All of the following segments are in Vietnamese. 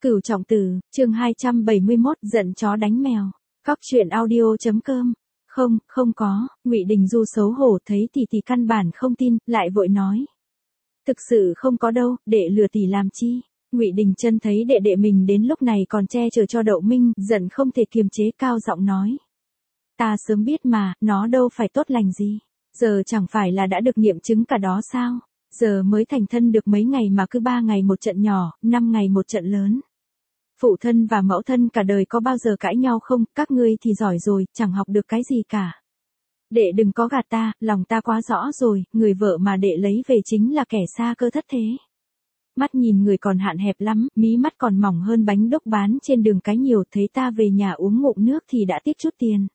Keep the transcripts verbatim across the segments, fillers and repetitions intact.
Cửu Trọng Tử, chương hai trăm bảy mươi mốt, giận chó đánh mèo. Cóc truyện audio chấm com. Không, không có, Ngụy Đình Du xấu hổ thấy tỷ tỷ căn bản không tin, lại vội nói. Thực sự không có đâu, đệ lừa tỷ làm chi? Ngụy Đình Chân thấy đệ đệ mình đến lúc này còn che chở cho Đậu Minh, giận không thể kiềm chế, cao giọng nói. Ta sớm biết mà, nó đâu phải tốt lành gì. Giờ chẳng phải là đã được nghiệm chứng cả đó sao? Giờ mới thành thân được mấy ngày mà cứ ba ngày một trận nhỏ, năm ngày một trận lớn. Phụ thân và mẫu thân cả đời có bao giờ cãi nhau không? Các ngươi thì giỏi rồi, chẳng học được cái gì cả. Đệ đừng có gạt ta, lòng ta quá rõ rồi, người vợ mà đệ lấy về chính là kẻ xa cơ thất thế. Mắt nhìn người còn hạn hẹp lắm, mí mắt còn mỏng hơn bánh đúc bán trên đường cái nhiều, thấy ta về nhà uống ngụm nước thì đã tiếc chút tiền.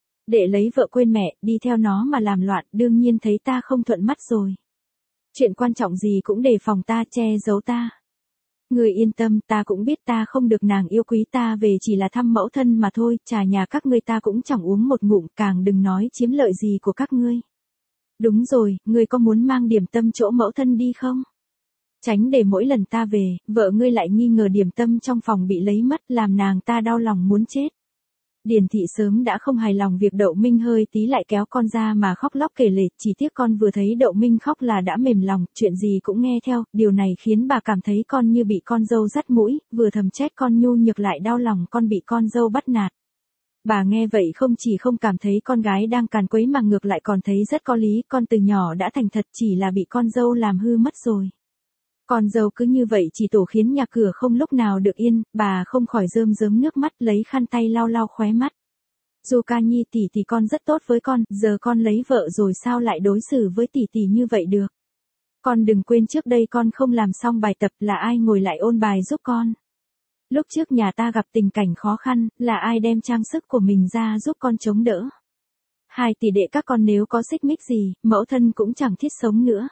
Đệ lấy vợ quên mẹ, đi theo nó mà làm loạn, đương nhiên thấy ta không thuận mắt rồi. Chuyện quan trọng gì cũng đề phòng ta, che giấu ta. Người yên tâm, ta cũng biết ta không được nàng yêu quý, ta về chỉ là thăm mẫu thân mà thôi, trà nhà các ngươi ta cũng chẳng uống một ngụm, càng đừng nói chiếm lợi gì của các ngươi. Đúng rồi, ngươi có muốn mang điểm tâm chỗ mẫu thân đi không? Tránh để mỗi lần ta về, vợ ngươi lại nghi ngờ điểm tâm trong phòng bị lấy mất, làm nàng ta đau lòng muốn chết. Điền thị sớm đã không hài lòng việc Đậu Minh hơi tí lại kéo con ra mà khóc lóc kể lể, chỉ tiếc con vừa thấy Đậu Minh khóc là đã mềm lòng, chuyện gì cũng nghe theo, điều này khiến bà cảm thấy con như bị con dâu dắt mũi, vừa thầm trách con nhu nhược lại đau lòng con bị con dâu bắt nạt. Bà nghe vậy không chỉ không cảm thấy con gái đang càn quấy mà ngược lại còn thấy rất có lý, con từ nhỏ đã thành thật chỉ là bị con dâu làm hư mất rồi. Con dâu cứ như vậy chỉ tổ khiến nhà cửa không lúc nào được yên, bà không khỏi rơm rớm nước mắt lấy khăn tay lau lau khóe mắt. Du Ca Nhi tỷ tỷ con rất tốt với con, giờ con lấy vợ rồi sao lại đối xử với tỷ tỷ như vậy được. Con đừng quên trước đây con không làm xong bài tập là ai ngồi lại ôn bài giúp con. Lúc trước nhà ta gặp tình cảnh khó khăn, là ai đem trang sức của mình ra giúp con chống đỡ. Hai tỷ đệ các con nếu có xích mích gì, mẫu thân cũng chẳng thiết sống nữa.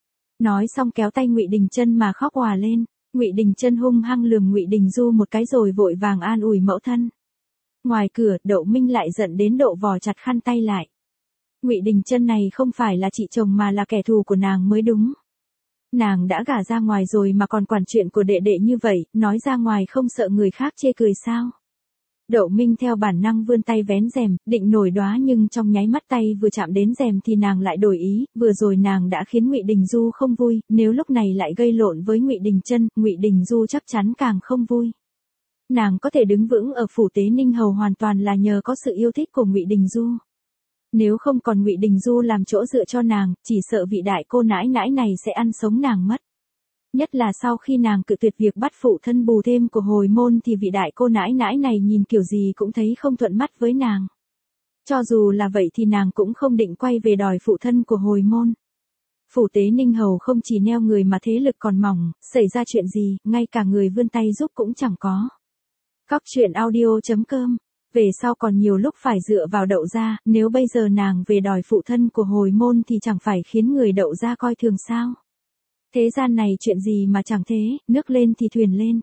Nói xong kéo tay Ngụy Đình Chân mà khóc òa lên. Ngụy Đình Chân hung hăng lườm Ngụy Đình Du một cái rồi vội vàng an ủi mẫu thân. Ngoài cửa, Đậu Minh lại giận đến độ vò chặt khăn tay lại. Ngụy Đình Chân này không phải là chị chồng mà là kẻ thù của nàng mới đúng. Nàng đã gả ra ngoài rồi mà còn quản chuyện của đệ đệ như vậy, nói ra ngoài không sợ người khác chê cười sao? Đậu Minh theo bản năng vươn tay vén rèm, định nổi đóa nhưng trong nháy mắt tay vừa chạm đến rèm thì nàng lại đổi ý, vừa rồi nàng đã khiến Ngụy Đình Du không vui, nếu lúc này lại gây lộn với Ngụy Đình Chân, Ngụy Đình Du chắc chắn càng không vui. Nàng có thể đứng vững ở phủ Tế Ninh Hầu hoàn toàn là nhờ có sự yêu thích của Ngụy Đình Du. Nếu không còn Ngụy Đình Du làm chỗ dựa cho nàng, chỉ sợ vị đại cô nãi nãi này sẽ ăn sống nàng mất. Nhất là sau khi nàng cự tuyệt việc bắt phụ thân bù thêm của hồi môn thì vị đại cô nãi nãi này nhìn kiểu gì cũng thấy không thuận mắt với nàng. Cho dù là vậy thì nàng cũng không định quay về đòi phụ thân của hồi môn. Phủ Tế Ninh Hầu không chỉ neo người mà thế lực còn mỏng, xảy ra chuyện gì, ngay cả người vươn tay giúp cũng chẳng có. Cóc truyện audio chấm com. Về sau còn nhiều lúc phải dựa vào Đậu gia, nếu bây giờ nàng về đòi phụ thân của hồi môn thì chẳng phải khiến người Đậu gia coi thường sao. Thế gian này chuyện gì mà chẳng thế, nước lên thì thuyền lên.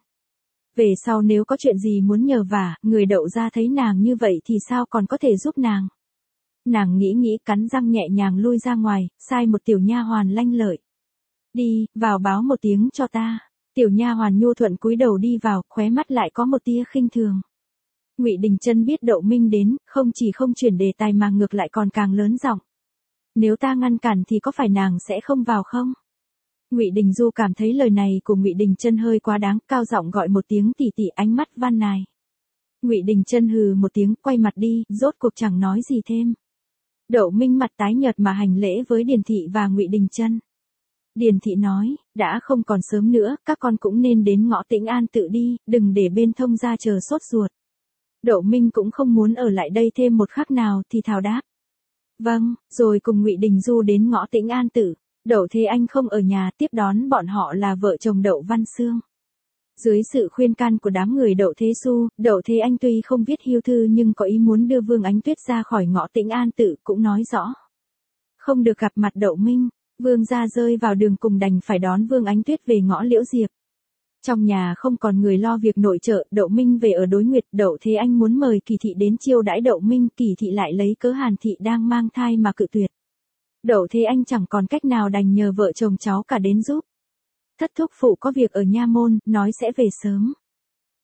Về sau nếu có chuyện gì muốn nhờ vả, người Đậu gia thấy nàng như vậy thì sao còn có thể giúp nàng. Nàng nghĩ nghĩ cắn răng nhẹ nhàng lui ra ngoài, sai một tiểu nha hoàn lanh lợi. Đi, vào báo một tiếng cho ta. Tiểu nha hoàn nhu thuận cúi đầu đi vào, khóe mắt lại có một tia khinh thường. Ngụy Đình Chân biết Đậu Minh đến, không chỉ không chuyển đề tài mà ngược lại còn càng lớn giọng. Nếu ta ngăn cản thì có phải nàng sẽ không vào không? Ngụy Đình Du cảm thấy lời này của Ngụy Đình Chân hơi quá đáng, cao giọng gọi một tiếng tỷ tỷ, ánh mắt van nài. Ngụy Đình Chân hừ một tiếng, quay mặt đi, rốt cuộc chẳng nói gì thêm. Đậu Minh mặt tái nhợt mà hành lễ với Điền thị và Ngụy Đình Chân. Điền thị nói, đã không còn sớm nữa, các con cũng nên đến ngõ Tĩnh An tự đi, đừng để bên thông gia chờ sốt ruột. Đậu Minh cũng không muốn ở lại đây thêm một khắc nào thì thào đáp. Vâng, rồi cùng Ngụy Đình Du đến ngõ Tĩnh An tự. Đậu Thế Anh không ở nhà, tiếp đón bọn họ là vợ chồng Đậu Văn Xương. Dưới sự khuyên can của đám người Đậu Thế Xu, Đậu Thế Anh tuy không viết hiêu thư nhưng có ý muốn đưa Vương Ánh Tuyết ra khỏi ngõ Tĩnh An tự, cũng nói rõ. Không được gặp mặt Đậu Minh, Vương gia rơi vào đường cùng đành phải đón Vương Ánh Tuyết về ngõ Liễu Diệp. Trong nhà không còn người lo việc nội trợ, Đậu Minh về ở đối nguyệt, Đậu Thế Anh muốn mời Kỳ thị đến chiêu đãi Đậu Minh, Kỳ thị lại lấy cớ Hàn thị đang mang thai mà cự tuyệt. Đậu Thế Anh chẳng còn cách nào đành nhờ vợ chồng cháu cả đến giúp. Thất thúc phụ có việc ở nha môn, nói sẽ về sớm.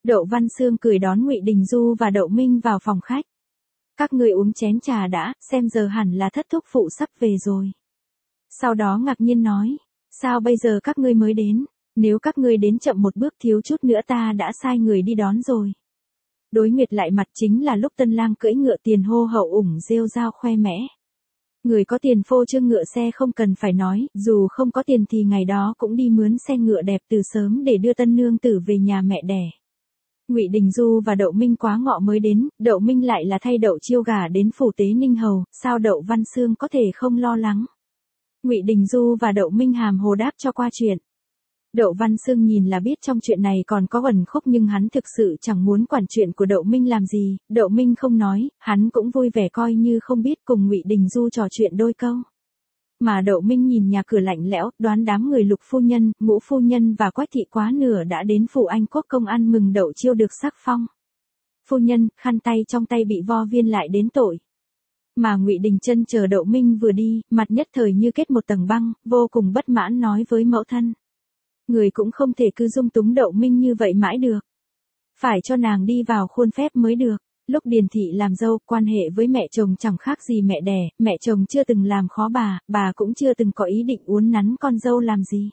Đậu Văn Xương cười đón Ngụy Đình Du và Đậu Minh vào phòng khách. Các ngươi uống chén trà đã, xem giờ hẳn là thất thúc phụ sắp về rồi. Sau đó ngạc nhiên nói, sao bây giờ các ngươi mới đến, nếu các ngươi đến chậm một bước thiếu chút nữa ta đã sai người đi đón rồi. Đối Nguyệt lại mặt chính là lúc tân lang cưỡi ngựa tiền hô hậu ủng rêu rao khoe mẽ. Người có tiền phô trương ngựa xe không cần phải nói, dù không có tiền thì ngày đó cũng đi mướn xe ngựa đẹp từ sớm để đưa tân nương tử về nhà mẹ đẻ. Ngụy Đình Du và Đậu Minh quá ngọ mới đến, Đậu Minh lại là thay Đậu Chiêu gả đến phủ tế Ninh Hầu, sao Đậu Văn Xương có thể không lo lắng. Ngụy Đình Du và Đậu Minh hàm hồ đáp cho qua chuyện. Đậu Văn Xương nhìn là biết trong chuyện này còn có ẩn khúc nhưng hắn thực sự chẳng muốn quản chuyện của Đậu Minh làm gì, Đậu Minh không nói, hắn cũng vui vẻ coi như không biết cùng Ngụy Đình Du trò chuyện đôi câu. Mà Đậu Minh nhìn nhà cửa lạnh lẽo, đoán đám người Lục phu nhân, Ngũ phu nhân và Quách thị quá nửa đã đến phủ Anh Quốc công ăn mừng Đậu Chiêu được sắc phong. Phu nhân, khăn tay trong tay bị vo viên lại đến tội. Mà Ngụy Đình Chân chờ Đậu Minh vừa đi, mặt nhất thời như kết một tầng băng, vô cùng bất mãn nói với mẫu thân. Người cũng không thể cứ dung túng Đậu Minh như vậy mãi được. Phải cho nàng đi vào khuôn phép mới được. Lúc Điền Thị làm dâu, quan hệ với mẹ chồng chẳng khác gì mẹ đẻ, mẹ chồng chưa từng làm khó bà, bà cũng chưa từng có ý định uốn nắn con dâu làm gì.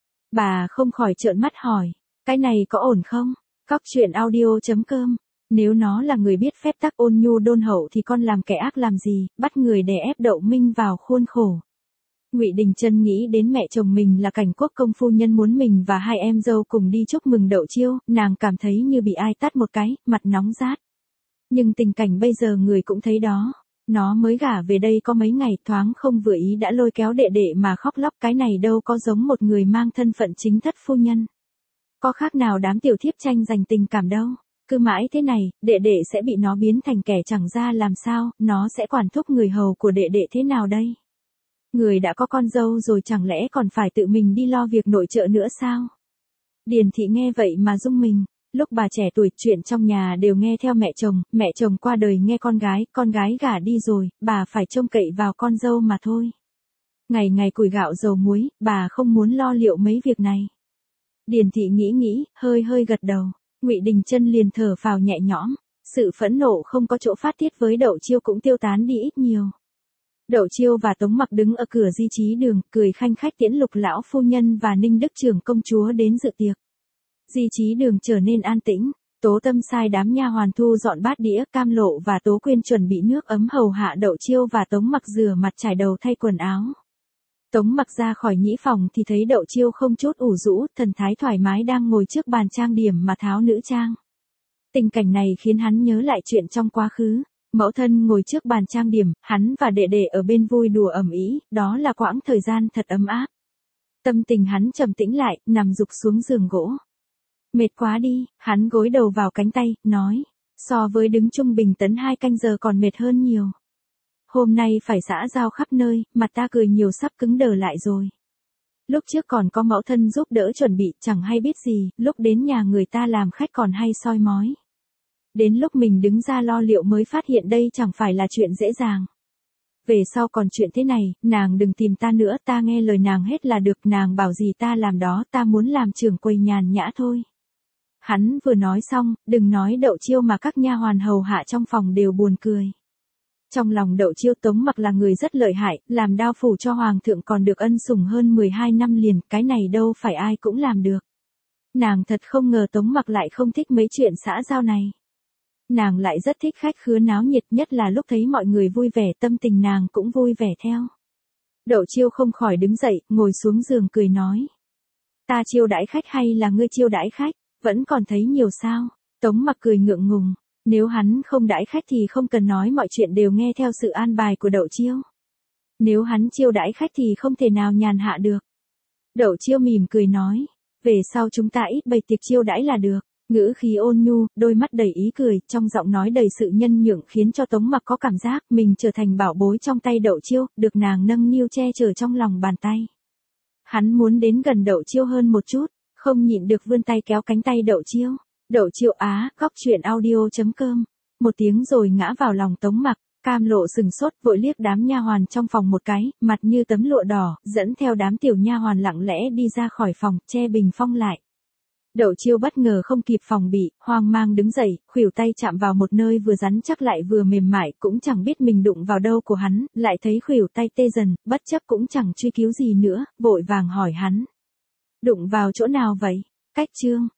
Bà không khỏi trợn mắt hỏi, cái này có ổn không? Cóc truyện audio chấm com. Nếu nó là người biết phép tắc ôn nhu đôn hậu thì con làm kẻ ác làm gì, bắt người đè ép Đậu Minh vào khuôn khổ. Ngụy Đình Chân nghĩ đến mẹ chồng mình là Cảnh Quốc công phu nhân muốn mình và hai em dâu cùng đi chúc mừng Đậu Chiêu, nàng cảm thấy như bị ai tát một cái, mặt nóng rát. Nhưng tình cảnh bây giờ người cũng thấy đó, nó mới gả về đây có mấy ngày thoáng không vừa ý đã lôi kéo đệ đệ mà khóc lóc, cái này đâu có giống một người mang thân phận chính thất phu nhân. Có khác nào đám tiểu thiếp tranh giành tình cảm đâu, cứ mãi thế này, đệ đệ sẽ bị nó biến thành kẻ chẳng ra làm sao, nó sẽ quản thúc người hầu của đệ đệ thế nào đây? Người đã có con dâu rồi chẳng lẽ còn phải tự mình đi lo việc nội trợ nữa sao? Điền Thị nghe vậy mà rung mình. Lúc bà trẻ tuổi, chuyện trong nhà đều nghe theo mẹ chồng, mẹ chồng qua đời nghe con gái, con gái gả đi rồi, bà phải trông cậy vào con dâu mà thôi. Ngày ngày củi gạo dầu muối, bà không muốn lo liệu mấy việc này. Điền Thị nghĩ nghĩ, hơi hơi gật đầu, Ngụy Đình Chân liền thở phào nhẹ nhõm, sự phẫn nộ không có chỗ phát tiết với Đậu Chiêu cũng tiêu tán đi ít nhiều. Đậu Chiêu và Tống Mặc đứng ở cửa Di Trí Đường, cười khanh khách tiễn Lục lão phu nhân và Ninh Đức trưởng công chúa đến dự tiệc. Di Trí Đường trở nên an tĩnh, Tố Tâm sai đám nha hoàn thu dọn bát đĩa, Cam Lộ và Tố Quyên chuẩn bị nước ấm hầu hạ Đậu Chiêu và Tống Mặc rửa mặt trải đầu thay quần áo. Tống Mặc ra khỏi nhĩ phòng thì thấy Đậu Chiêu không chút ủ rũ, thần thái thoải mái đang ngồi trước bàn trang điểm mà tháo nữ trang. Tình cảnh này khiến hắn nhớ lại chuyện trong quá khứ. Mẫu thân ngồi trước bàn trang điểm, hắn và đệ đệ ở bên vui đùa ầm ĩ, đó là quãng thời gian thật ấm áp. Tâm tình hắn trầm tĩnh lại, nằm rục xuống giường gỗ. Mệt quá đi, hắn gối đầu vào cánh tay, nói, so với đứng trung bình tấn hai canh giờ còn mệt hơn nhiều. Hôm nay phải xã giao khắp nơi, mặt ta cười nhiều sắp cứng đờ lại rồi. Lúc trước còn có mẫu thân giúp đỡ chuẩn bị, chẳng hay biết gì, lúc đến nhà người ta làm khách còn hay soi mói. Đến lúc mình đứng ra lo liệu mới phát hiện đây chẳng phải là chuyện dễ dàng. Về sau còn chuyện thế này, nàng đừng tìm ta nữa, ta nghe lời nàng hết là được, nàng bảo gì ta làm đó, ta muốn làm trưởng quầy nhàn nhã thôi. Hắn vừa nói xong, đừng nói Đậu Chiêu mà các nha hoàn hầu hạ trong phòng đều buồn cười. Trong lòng Đậu Chiêu, Tống Mặc là người rất lợi hại, làm đao phủ cho hoàng thượng còn được ân sủng hơn mười hai năm liền, cái này đâu phải ai cũng làm được. Nàng thật không ngờ Tống Mặc lại không thích mấy chuyện xã giao này. Nàng lại rất thích khách khứa náo nhiệt, nhất là lúc thấy mọi người vui vẻ, tâm tình nàng cũng vui vẻ theo. Đậu Chiêu không khỏi đứng dậy, ngồi xuống giường cười nói. Ta chiêu đãi khách hay là ngươi chiêu đãi khách, vẫn còn thấy nhiều sao? Tống Mặc cười ngượng ngùng, nếu hắn không đãi khách thì không cần nói, mọi chuyện đều nghe theo sự an bài của Đậu Chiêu. Nếu hắn chiêu đãi khách thì không thể nào nhàn hạ được. Đậu Chiêu mỉm cười nói, về sau chúng ta ít bày tiệc chiêu đãi là được. Ngữ khí ôn nhu, đôi mắt đầy ý cười, trong giọng nói đầy sự nhân nhượng khiến cho Tống Mặc có cảm giác mình trở thành bảo bối trong tay Đậu Chiêu, được nàng nâng niu che chở trong lòng bàn tay. Hắn muốn đến gần Đậu Chiêu hơn một chút, không nhịn được vươn tay kéo cánh tay Đậu Chiêu. Đậu Chiêu á, Cóc truyện audio chấm com. Một tiếng rồi ngã vào lòng Tống Mặc. Cam Lộ sừng sốt, vội liếc đám nha hoàn trong phòng một cái, mặt như tấm lụa đỏ, dẫn theo đám tiểu nha hoàn lặng lẽ đi ra khỏi phòng, che bình phong lại. Đậu Chiêu bất ngờ không kịp phòng bị, hoang mang đứng dậy, khuỷu tay chạm vào một nơi vừa rắn chắc lại vừa mềm mại, cũng chẳng biết mình đụng vào đâu của hắn, lại thấy khuỷu tay tê dần, bất chấp cũng chẳng truy cứu gì nữa, vội vàng hỏi hắn. Đụng vào chỗ nào vậy? Cách Trương.